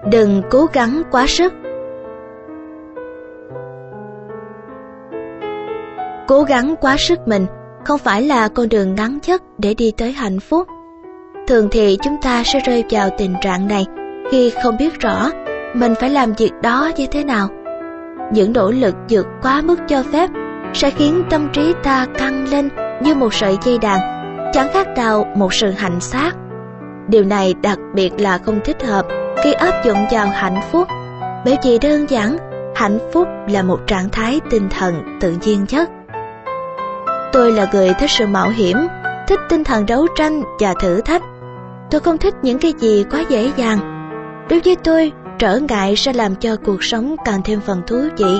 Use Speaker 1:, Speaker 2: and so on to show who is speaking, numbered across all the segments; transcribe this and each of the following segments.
Speaker 1: Đừng cố gắng quá sức. Cố gắng quá sức mình không phải là con đường ngắn nhất để đi tới hạnh phúc. Thường thì chúng ta sẽ rơi vào tình trạng này khi không biết rõ mình phải làm việc đó như thế nào. Những nỗ lực vượt quá mức cho phép sẽ khiến tâm trí ta căng lên như một sợi dây đàn, chẳng khác nào một sự hành xác. Điều này đặc biệt là không thích hợp khi áp dụng vào hạnh phúc, bởi vì đơn giản, hạnh phúc là một trạng thái tinh thần tự nhiên nhất. Tôi là người thích sự mạo hiểm, thích tinh thần đấu tranh và thử thách. Tôi không thích những cái gì quá dễ dàng. Đối với tôi, trở ngại sẽ làm cho cuộc sống càng thêm phần thú vị.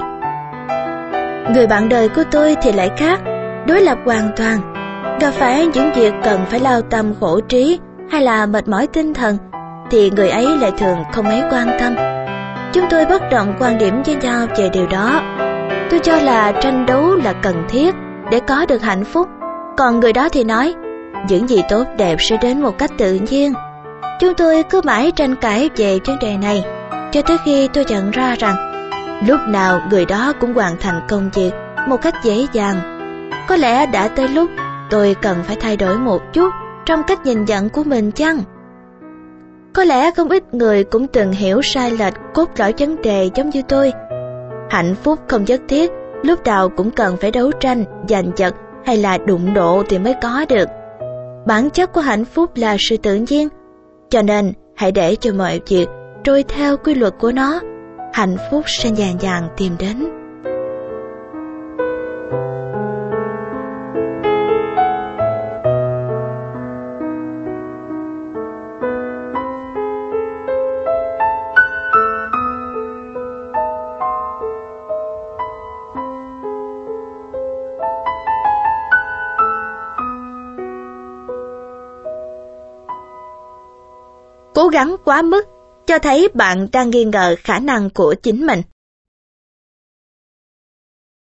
Speaker 1: Người bạn đời của tôi thì lại khác, đối lập hoàn toàn. Gặp phải những việc cần phải lao tâm khổ trí hay là mệt mỏi tinh thần thì người ấy lại thường không mấy quan tâm. Chúng tôi bất đồng quan điểm với nhau về điều đó. Tôi cho là tranh đấu là cần thiết để có được hạnh phúc, còn người đó thì nói những gì tốt đẹp sẽ đến một cách tự nhiên. Chúng tôi cứ mãi tranh cãi về vấn đề này cho tới khi tôi nhận ra rằng lúc nào người đó cũng hoàn thành công việc một cách dễ dàng. Có lẽ đã tới lúc tôi cần phải thay đổi một chút trong cách nhìn nhận của mình chăng? Có lẽ không ít người cũng từng hiểu sai lệch cốt lõi vấn đề giống như tôi. Hạnh phúc không nhất thiết lúc nào cũng cần phải đấu tranh, giành giật hay là đụng độ thì mới có được. Bản chất của hạnh phúc là sự tự nhiên, cho nên hãy để cho mọi việc trôi theo quy luật của nó. Hạnh phúc sẽ dần dần tìm đến. Cố gắng quá mức cho thấy bạn đang nghi ngờ khả năng của chính mình.